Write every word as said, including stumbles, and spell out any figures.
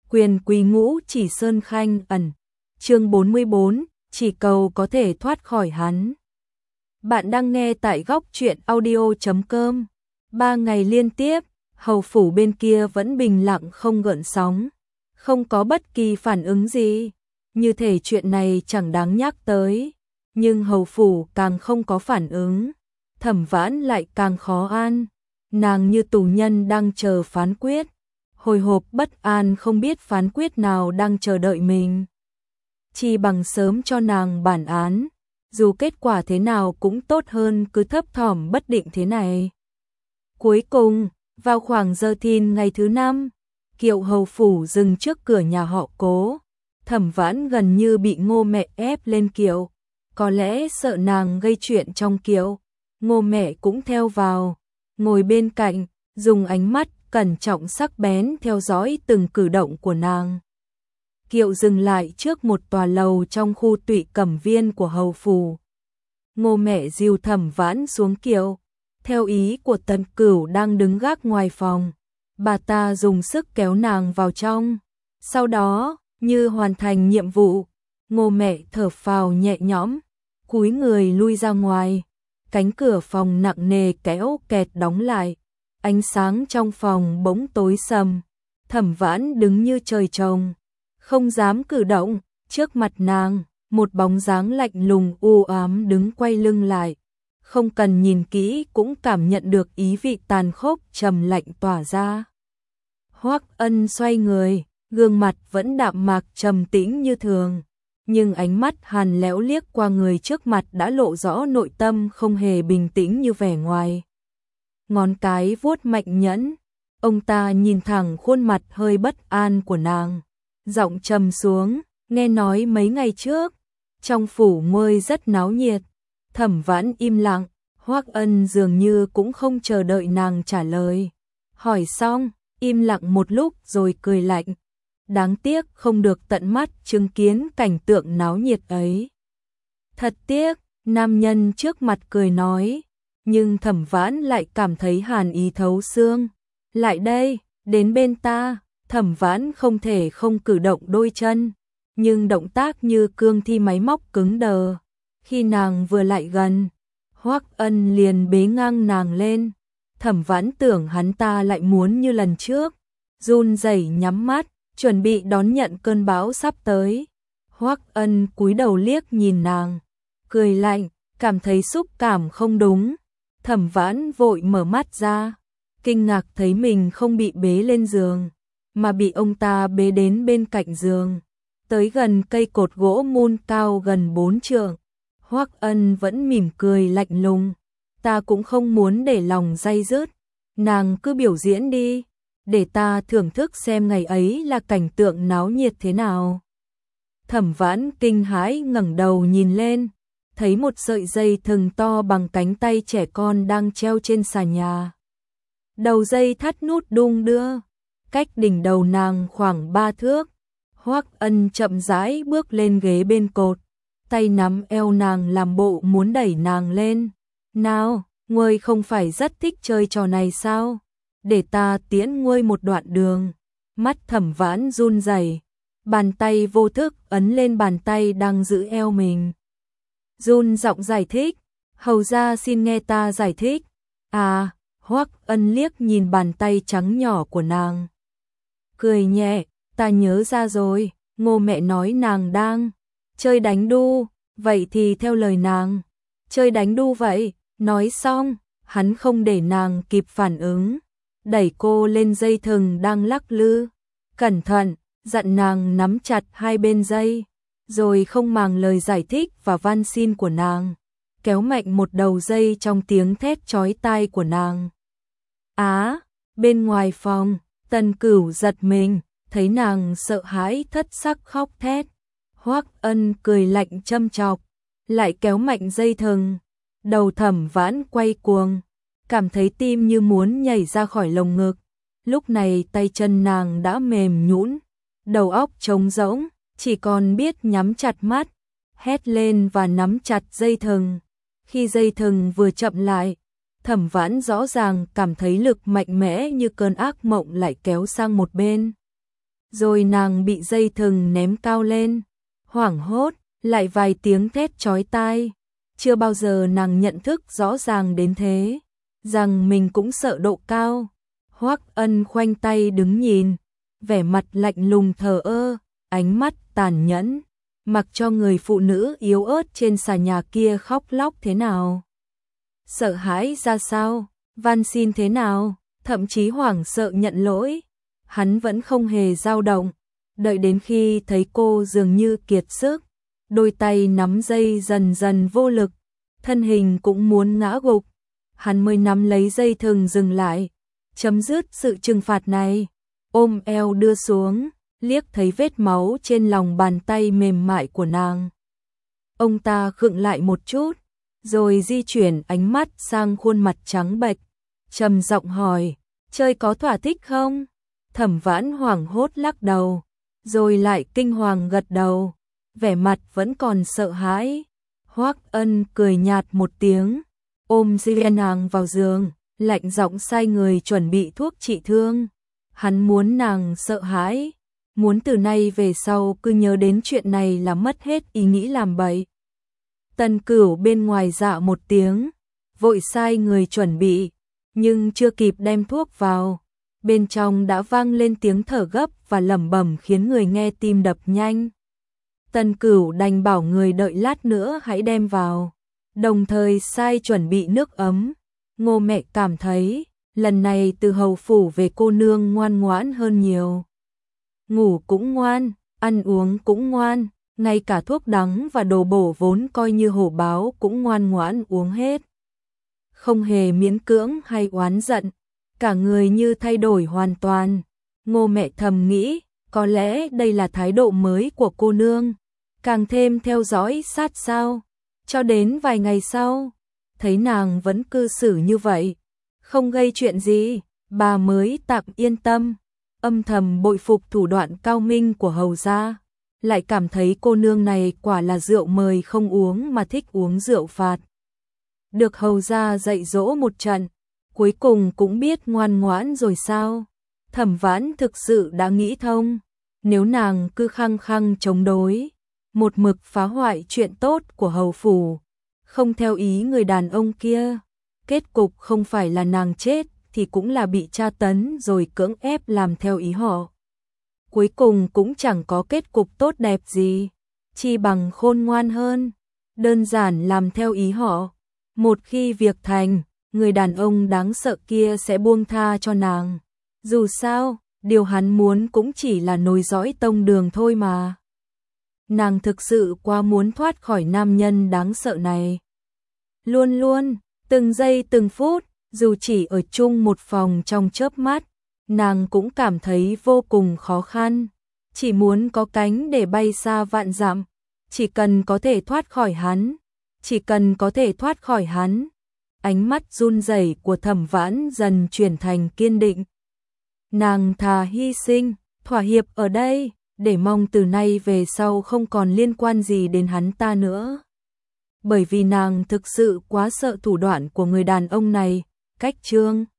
Quyền quý ngũ chỉ sơn khanh ẩn. Chương bốn mươi bốn, chỉ cầu có thể thoát khỏi hắn. Bạn đang nghe tại góc truyện audio chấm com. Ba ngày liên tiếp, hầu phủ bên kia vẫn bình lặng không gợn sóng, không có bất kỳ phản ứng gì, như thể chuyện này chẳng đáng nhắc tới. Nhưng hầu phủ càng không có phản ứng, Thẩm Vãn lại càng khó an. Nàng như tù nhân đang chờ phán quyết, hồi hộp bất an không biết phán quyết nào đang chờ đợi mình. Chỉ bằng sớm cho nàng bản án, dù kết quả thế nào cũng tốt hơn cứ thấp thỏm bất định thế này. Cuối cùng, vào khoảng giờ thìn ngày thứ năm, kiệu hầu phủ dừng trước cửa nhà họ Cố. Thẩm Vãn gần như bị Ngô mẹ ép lên kiệu, có lẽ sợ nàng gây chuyện trong kiệu. Ngô mẹ cũng theo vào, ngồi bên cạnh, dùng ánh mắt cẩn trọng sắc bén theo dõi từng cử động của nàng. Kiệu dừng lại trước một tòa lầu trong khu Tụy Cẩm Viên của hầu phủ. Ngô mẹ dìu Thẩm Vãn xuống kiệu, theo ý của Tần Cửu đang đứng gác ngoài phòng. Bà ta dùng sức kéo nàng vào trong. Sau đó, như hoàn thành nhiệm vụ, Ngô mẹ thở phào nhẹ nhõm, cúi người lui ra ngoài. Cánh cửa phòng nặng nề kéo kẹt đóng lại. Ánh sáng trong phòng bỗng tối sầm. Thẩm Vãn đứng như trời trồng, không dám cử động. Trước mặt nàng, một bóng dáng lạnh lùng u ám đứng quay lưng lại. Không cần nhìn kỹ cũng cảm nhận được ý vị tàn khốc trầm lạnh tỏa ra. Hoắc Ân xoay người, gương mặt vẫn đạm mạc trầm tĩnh như thường, nhưng ánh mắt hàn lẽo liếc qua người trước mặt đã lộ rõ nội tâm không hề bình tĩnh như vẻ ngoài. Ngón cái vuốt mạnh nhẫn, ông ta nhìn thẳng khuôn mặt hơi bất an của nàng, giọng trầm xuống, nghe nói mấy ngày trước, trong phủ ngôi rất náo nhiệt. Thẩm Vãn im lặng, Hoắc Ân dường như cũng không chờ đợi nàng trả lời. Hỏi xong, im lặng một lúc rồi cười lạnh. Đáng tiếc không được tận mắt chứng kiến cảnh tượng náo nhiệt ấy. Thật tiếc, nam nhân trước mặt cười nói, nhưng Thẩm Vãn lại cảm thấy hàn ý thấu xương. Lại đây, đến bên ta. Thẩm Vãn không thể không cử động đôi chân, nhưng động tác như cương thi máy móc cứng đờ. Khi nàng vừa lại gần, Hoắc Ân liền bế ngang nàng lên. Thẩm Vãn tưởng hắn ta lại muốn như lần trước, run rẩy nhắm mắt, chuẩn bị đón nhận cơn bão sắp tới. Hoắc Ân cúi đầu liếc nhìn nàng, cười lạnh, cảm thấy xúc cảm không đúng. Thẩm Vãn vội mở mắt ra, kinh ngạc thấy mình không bị bế lên giường, mà bị ông ta bế đến bên cạnh giường, tới gần cây cột gỗ mun cao gần bốn trượng. Hoắc Ân vẫn mỉm cười lạnh lùng, ta cũng không muốn để lòng day dứt, nàng cứ biểu diễn đi, để ta thưởng thức xem ngày ấy là cảnh tượng náo nhiệt thế nào. Thẩm Vãn kinh hãi ngẩng đầu nhìn lên, thấy một sợi dây thừng to bằng cánh tay trẻ con đang treo trên sàn nhà. Đầu dây thắt nút đung đưa, cách đỉnh đầu nàng khoảng ba thước. Hoắc Ân chậm rãi bước lên ghế bên cột, tay nắm eo nàng làm bộ muốn đẩy nàng lên. Nào, ngươi không phải rất thích chơi trò này sao? Để ta tiễn ngươi một đoạn đường. Mắt Thẩm Vãn run rẩy, bàn tay vô thức ấn lên bàn tay đang giữ eo mình. Run giọng giải thích, hầu ra xin nghe ta giải thích. À, Hoắc Ân liếc nhìn bàn tay trắng nhỏ của nàng, cười nhẹ, ta nhớ ra rồi, Ngô mẹ nói nàng đang chơi đánh đu, vậy thì theo lời nàng, chơi đánh đu vậy. Nói xong, hắn không để nàng kịp phản ứng, đẩy cô lên dây thừng đang lắc lư, cẩn thận, dặn nàng nắm chặt hai bên dây, rồi không màng lời giải thích và van xin của nàng, kéo mạnh một đầu dây trong tiếng thét chói tai của nàng. Á, bên ngoài phòng, Tần Cửu giật mình, thấy nàng sợ hãi thất sắc khóc thét. Hoắc Ân cười lạnh châm chọc, lại kéo mạnh dây thừng. Đầu Thẩm Vãn quay cuồng, cảm thấy tim như muốn nhảy ra khỏi lồng ngực. Lúc này tay chân nàng đã mềm nhũn, đầu óc trống rỗng, chỉ còn biết nhắm chặt mắt, hét lên và nắm chặt dây thừng. Khi dây thừng vừa chậm lại, Thẩm Vãn rõ ràng cảm thấy lực mạnh mẽ như cơn ác mộng lại kéo sang một bên. rồi nàng bị dây thừng ném cao lên, hoảng hốt, lại vài tiếng thét chói tai. Chưa bao giờ nàng nhận thức rõ ràng đến thế, rằng mình cũng sợ độ cao. Hoắc Ân khoanh tay đứng nhìn, vẻ mặt lạnh lùng thờ ơ, ánh mắt tàn nhẫn, mặc cho người phụ nữ yếu ớt trên xà nhà kia khóc lóc thế nào. Sợ hãi ra sao, van xin thế nào, thậm chí hoảng sợ nhận lỗi. Hắn vẫn không hề dao động, đợi đến khi thấy cô dường như kiệt sức, đôi tay nắm dây dần dần vô lực, thân hình cũng muốn ngã gục, hắn mới nắm lấy dây thừng dừng lại, chấm dứt sự trừng phạt này, ôm eo đưa xuống, liếc thấy vết máu trên lòng bàn tay mềm mại của nàng. Ông ta khựng lại một chút, rồi di chuyển ánh mắt sang khuôn mặt trắng bệch, trầm giọng hỏi, chơi có thỏa thích không? Thẩm Vãn hoảng hốt lắc đầu, rồi lại kinh hoàng gật đầu, vẻ mặt vẫn còn sợ hãi. Hoắc Ân cười nhạt một tiếng, ôm Diên nàng vào giường, lạnh giọng sai người chuẩn bị thuốc trị thương. Hắn muốn nàng sợ hãi, muốn từ nay về sau cứ nhớ đến chuyện này là mất hết ý nghĩ làm bậy. Tần Cửu bên ngoài dạ một tiếng, vội sai người chuẩn bị, nhưng chưa kịp đem thuốc vào, bên trong đã vang lên tiếng thở gấp và lẩm bẩm khiến người nghe tim đập nhanh. Tần Cửu đành bảo người đợi lát nữa hãy đem vào, đồng thời sai chuẩn bị nước ấm. Ngô mẹ cảm thấy, lần này từ hầu phủ về cô nương ngoan ngoãn hơn nhiều. Ngủ cũng ngoan, ăn uống cũng ngoan, ngay cả thuốc đắng và đồ bổ vốn coi như hổ báo cũng ngoan ngoãn uống hết. Không hề miễn cưỡng hay oán giận, cả người như thay đổi hoàn toàn. Ngô mẹ thầm nghĩ, có lẽ đây là thái độ mới của cô nương, càng thêm theo dõi sát sao. Cho đến vài ngày sau, thấy nàng vẫn cư xử như vậy, không gây chuyện gì, bà mới tạm yên tâm, âm thầm bội phục thủ đoạn cao minh của hầu gia, lại cảm thấy cô nương này quả là rượu mời không uống mà thích uống rượu phạt. Được hầu gia dạy dỗ một trận, cuối cùng cũng biết ngoan ngoãn rồi sao. Thẩm Vãn thực sự đã nghĩ thông, nếu nàng cứ khăng khăng chống đối, một mực phá hoại chuyện tốt của hầu phủ, không theo ý người đàn ông kia, kết cục không phải là nàng chết thì cũng là bị tra tấn rồi cưỡng ép làm theo ý họ. Cuối cùng cũng chẳng có kết cục tốt đẹp gì, chi bằng khôn ngoan hơn, đơn giản làm theo ý họ. Một khi việc thành, người đàn ông đáng sợ kia sẽ buông tha cho nàng. Dù sao, điều hắn muốn cũng chỉ là nối dõi tông đường thôi mà. Nàng thực sự quá muốn thoát khỏi nam nhân đáng sợ này. Luôn luôn, từng giây từng phút, dù chỉ ở chung một phòng trong chớp mắt, nàng cũng cảm thấy vô cùng khó khăn. Chỉ muốn có cánh để bay xa vạn dặm, chỉ cần có thể thoát khỏi hắn, chỉ cần có thể thoát khỏi hắn. Ánh mắt run rẩy của Thẩm Vãn dần chuyển thành kiên định. Nàng thà hy sinh, thỏa hiệp ở đây, để mong từ nay về sau không còn liên quan gì đến hắn ta nữa. Bởi vì nàng thực sự quá sợ thủ đoạn của người đàn ông này. Cách chương